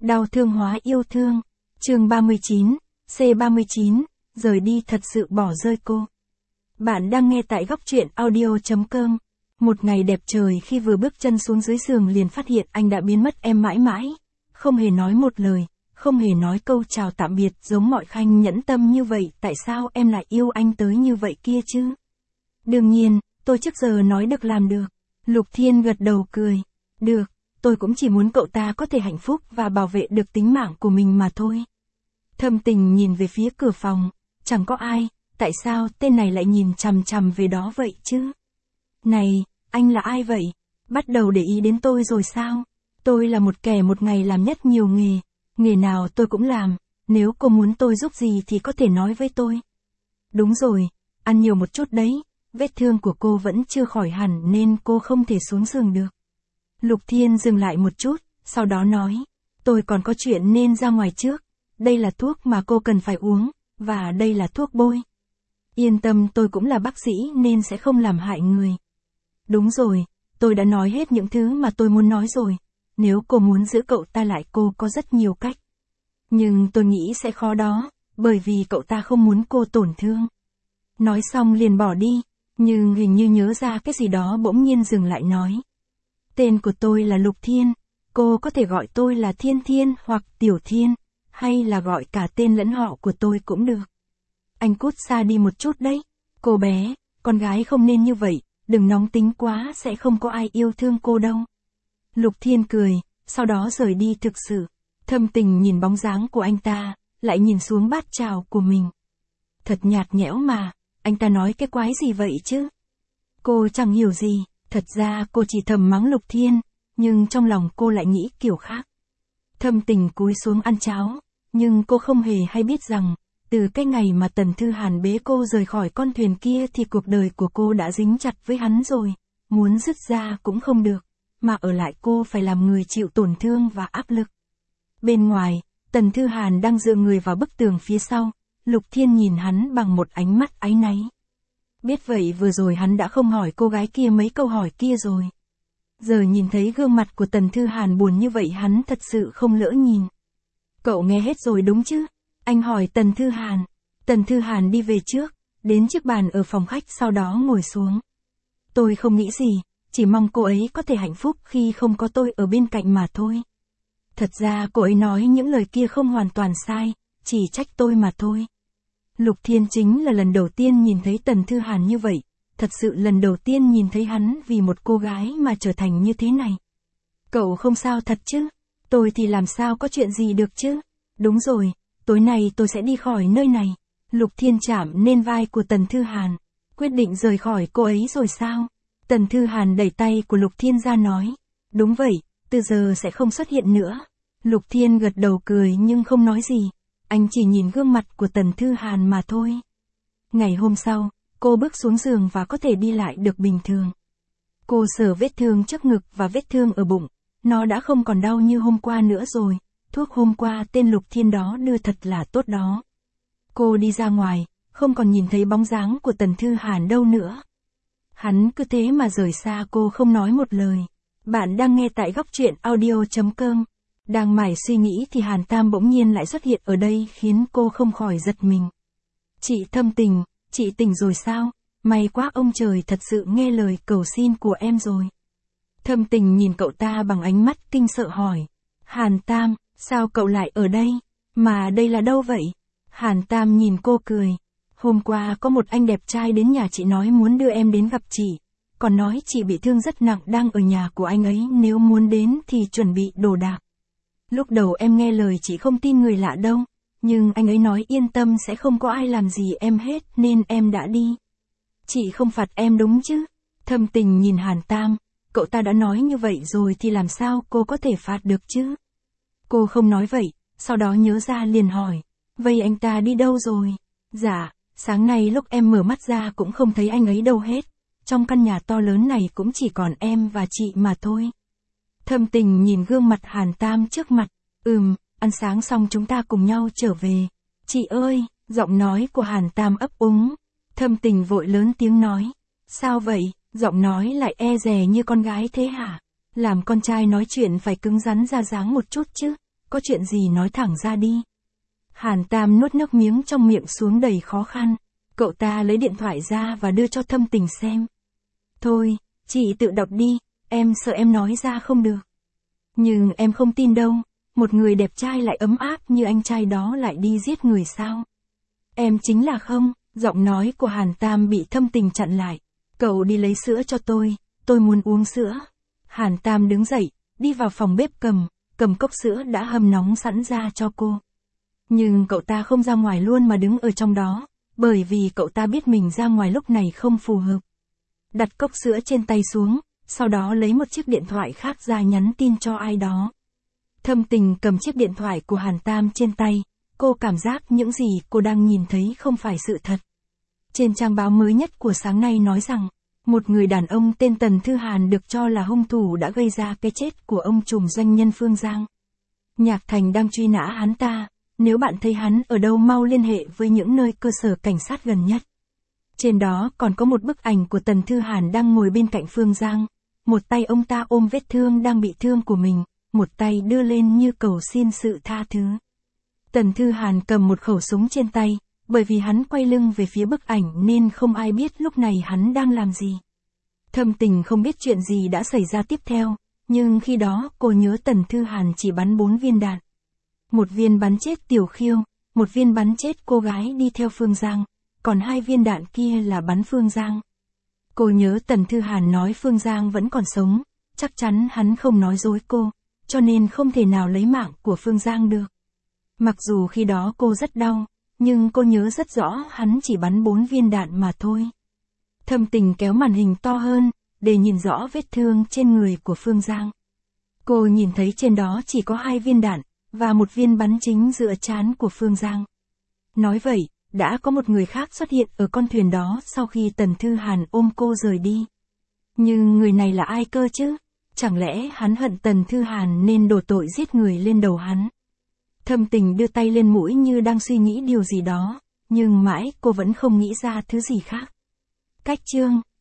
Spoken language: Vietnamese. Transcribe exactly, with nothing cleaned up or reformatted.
Đau thương hóa yêu thương. Chương ba mươi chín, C ba mươi chín, rời đi thật sự bỏ rơi cô. Bạn đang nghe tại góc truyện audio chấm com. Một ngày đẹp trời khi vừa bước chân xuống dưới giường liền phát hiện anh đã biến mất em mãi mãi. Không hề nói một lời, không hề nói câu chào tạm biệt giống mọi khanh nhẫn tâm như vậy, tại sao em lại yêu anh tới như vậy kia chứ? Đương nhiên, tôi trước giờ nói được làm được. Lục Thiên gật đầu cười. Được, tôi cũng chỉ muốn cậu ta có thể hạnh phúc và bảo vệ được tính mạng của mình mà thôi. Thâm Tình nhìn về phía cửa phòng, chẳng có ai, tại sao tên này lại nhìn chằm chằm về đó vậy chứ? Này, anh là ai vậy? Bắt đầu để ý đến tôi rồi sao? Tôi là một kẻ một ngày làm nhất nhiều nghề, nghề nào tôi cũng làm, nếu cô muốn tôi giúp gì thì có thể nói với tôi. Đúng rồi, ăn nhiều một chút đấy, vết thương của cô vẫn chưa khỏi hẳn nên cô không thể xuống giường được. Lục Thiên dừng lại một chút, sau đó nói, tôi còn có chuyện nên ra ngoài trước, đây là thuốc mà cô cần phải uống, và đây là thuốc bôi. Yên tâm, tôi cũng là bác sĩ nên sẽ không làm hại người. Đúng rồi, tôi đã nói hết những thứ mà tôi muốn nói rồi, nếu cô muốn giữ cậu ta lại cô có rất nhiều cách. Nhưng tôi nghĩ sẽ khó đó, bởi vì cậu ta không muốn cô tổn thương. Nói xong liền bỏ đi, nhưng hình như nhớ ra cái gì đó bỗng nhiên dừng lại nói. Tên của tôi là Lục Thiên, cô có thể gọi tôi là Thiên Thiên hoặc Tiểu Thiên, hay là gọi cả tên lẫn họ của tôi cũng được. Anh cút xa đi một chút đấy, cô bé, con gái không nên như vậy, đừng nóng tính quá sẽ không có ai yêu thương cô đâu. Lục Thiên cười, sau đó rời đi thực sự. Thâm Tình nhìn bóng dáng của anh ta, lại nhìn xuống bát trào của mình. Thật nhạt nhẽo mà, anh ta nói cái quái gì vậy chứ? Cô chẳng hiểu gì, thật ra cô chỉ thầm mắng Lục Thiên, nhưng trong lòng cô lại nghĩ kiểu khác. Thâm Tình cúi xuống ăn cháo, nhưng cô không hề hay biết rằng, từ cái ngày mà Tần Thư Hàn bế cô rời khỏi con thuyền kia thì cuộc đời của cô đã dính chặt với hắn rồi, muốn dứt ra cũng không được, mà ở lại cô phải làm người chịu tổn thương và áp lực. Bên ngoài, Tần Thư Hàn đang dựa người vào bức tường phía sau, Lục Thiên nhìn hắn bằng một ánh mắt áy náy. Biết vậy vừa rồi hắn đã không hỏi cô gái kia mấy câu hỏi kia rồi. Giờ nhìn thấy gương mặt của Tần Thư Hàn buồn như vậy hắn thật sự không lỡ nhìn. Cậu nghe hết rồi đúng chứ? Anh hỏi Tần Thư Hàn. Tần Thư Hàn đi về trước, đến chiếc bàn ở phòng khách sau đó ngồi xuống. Tôi không nghĩ gì, chỉ mong cô ấy có thể hạnh phúc khi không có tôi ở bên cạnh mà thôi. Thật ra cô ấy nói những lời kia không hoàn toàn sai, chỉ trách tôi mà thôi. Lục Thiên chính là lần đầu tiên nhìn thấy Tần Thư Hàn như vậy, thật sự lần đầu tiên nhìn thấy hắn vì một cô gái mà trở thành như thế này. Cậu không sao thật chứ? Tôi thì làm sao có chuyện gì được chứ? Đúng rồi, tối nay tôi sẽ đi khỏi nơi này. Lục Thiên chạm lên vai của Tần Thư Hàn, quyết định rời khỏi cô ấy rồi sao? Tần Thư Hàn đẩy tay của Lục Thiên ra nói, đúng vậy, từ giờ sẽ không xuất hiện nữa. Lục Thiên gật đầu cười nhưng không nói gì, anh chỉ nhìn gương mặt của Tần Thư Hàn mà thôi. Ngày hôm sau, cô bước xuống giường và có thể đi lại được bình thường. Cô sờ vết thương trước ngực và vết thương ở bụng, nó đã không còn đau như hôm qua nữa rồi, thuốc hôm qua tên Lục Thiên đó đưa thật là tốt đó. Cô đi ra ngoài, không còn nhìn thấy bóng dáng của Tần Thư Hàn đâu nữa. Hắn cứ thế mà rời xa cô không nói một lời. Bạn đang nghe tại góc truyện audio chấm com. Đang mải suy nghĩ thì Hàn Tam bỗng nhiên lại xuất hiện ở đây khiến cô không khỏi giật mình. Chị Thâm Tình, chị tỉnh rồi sao? May quá ông trời thật sự nghe lời cầu xin của em rồi. Thâm Tình nhìn cậu ta bằng ánh mắt kinh sợ hỏi. Hàn Tam, sao cậu lại ở đây? Mà đây là đâu vậy? Hàn Tam nhìn cô cười. Hôm qua có một anh đẹp trai đến nhà chị nói muốn đưa em đến gặp chị. Còn nói chị bị thương rất nặng đang ở nhà của anh ấy, nếu muốn đến thì chuẩn bị đồ đạc. Lúc đầu em nghe lời chị không tin người lạ đâu, nhưng anh ấy nói yên tâm sẽ không có ai làm gì em hết nên em đã đi. Chị không phạt em đúng chứ? Thâm Tình nhìn Hàn Tam, cậu ta đã nói như vậy rồi thì làm sao cô có thể phạt được chứ? Cô không nói vậy, sau đó nhớ ra liền hỏi, vậy anh ta đi đâu rồi? Dạ, sáng nay lúc em mở mắt ra cũng không thấy anh ấy đâu hết, trong căn nhà to lớn này cũng chỉ còn em và chị mà thôi. Thâm Tình nhìn gương mặt Hàn Tam trước mặt, ừm, ăn sáng xong chúng ta cùng nhau trở về. Chị ơi, giọng nói của Hàn Tam ấp úng. Thâm Tình vội lớn tiếng nói, sao vậy, giọng nói lại e dè như con gái thế hả? Làm con trai nói chuyện phải cứng rắn ra dáng một chút chứ. có chuyện gì nói thẳng ra đi. Hàn Tam nuốt nước miếng trong miệng xuống đầy khó khăn. Cậu ta lấy điện thoại ra và đưa cho Thâm Tình xem. Thôi, chị tự đọc đi, em sợ em nói ra không được. Nhưng em không tin đâu, một người đẹp trai lại ấm áp như anh trai đó lại đi giết người sao? Em chính là không, giọng nói của Hàn Tam bị Thâm Tình chặn lại. Cậu đi lấy sữa cho tôi, tôi muốn uống sữa. Hàn Tam đứng dậy, đi vào phòng bếp cầm, cầm cốc sữa đã hâm nóng sẵn ra cho cô. Nhưng cậu ta không ra ngoài luôn mà đứng ở trong đó, bởi vì cậu ta biết mình ra ngoài lúc này không phù hợp. Đặt cốc sữa trên tay xuống, sau đó lấy một chiếc điện thoại khác ra nhắn tin cho ai đó. Thâm Tình cầm chiếc điện thoại của Hàn Tam trên tay, cô cảm giác những gì cô đang nhìn thấy không phải sự thật. Trên trang báo mới nhất của sáng nay nói rằng, một người đàn ông tên Tần Thư Hàn được cho là hung thủ đã gây ra cái chết của ông trùm doanh nhân Phương Giang. Nhạc Thành đang truy nã hắn ta, nếu bạn thấy hắn ở đâu mau liên hệ với những nơi cơ sở cảnh sát gần nhất. Trên đó còn có một bức ảnh của Tần Thư Hàn đang ngồi bên cạnh Phương Giang, một tay ông ta ôm vết thương đang bị thương của mình, một tay đưa lên như cầu xin sự tha thứ. Tần Thư Hàn cầm một khẩu súng trên tay, bởi vì hắn quay lưng về phía bức ảnh nên không ai biết lúc này hắn đang làm gì. Thâm Tình không biết chuyện gì đã xảy ra tiếp theo, nhưng khi đó cô nhớ Tần Thư Hàn chỉ bắn bốn viên đạn. Một viên bắn chết Tiểu Khiêu, một viên bắn chết cô gái đi theo Phương Giang, còn hai viên đạn kia là bắn Phương Giang. Cô nhớ Tần Thư Hàn nói Phương Giang vẫn còn sống, chắc chắn hắn không nói dối cô, cho nên không thể nào lấy mạng của Phương Giang được. Mặc dù khi đó cô rất đau, nhưng cô nhớ rất rõ hắn chỉ bắn bốn viên đạn mà thôi. Thâm Tình kéo màn hình to hơn, để nhìn rõ vết thương trên người của Phương Giang. Cô nhìn thấy trên đó chỉ có hai viên đạn, và một viên bắn chính giữa trán của Phương Giang. Nói vậy, đã có một người khác xuất hiện ở con thuyền đó sau khi Tần Thư Hàn ôm cô rời đi. Nhưng người này là ai cơ chứ? Chẳng lẽ hắn hận Tần Thư Hàn nên đổ tội giết người lên đầu hắn? Thâm Tình đưa tay lên mũi như đang suy nghĩ điều gì đó, nhưng mãi cô vẫn không nghĩ ra thứ gì khác. Cách chương